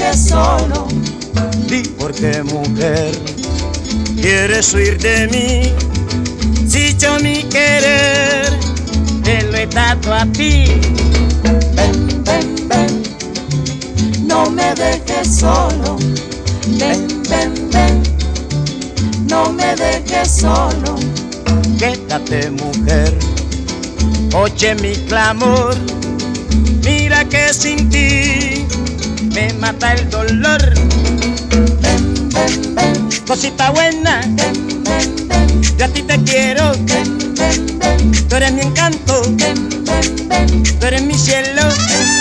dejes solo. Di por qué, mujer, quieres huir de mí, si yo mi querer te lo he dado a ti. Ven, ven, ven, no me dejes solo. Ven, ven, ven, no me dejes solo. Quédate, mujer, oye mi clamor, mira que sin ti me mata el dolor. Ven, ven, ven, Cosita buena, ven, ven, ven, yo a ti te quiero, ven, ven, ven, tú eres mi encanto, ven, ven, ven, tú eres mi cielo. ven,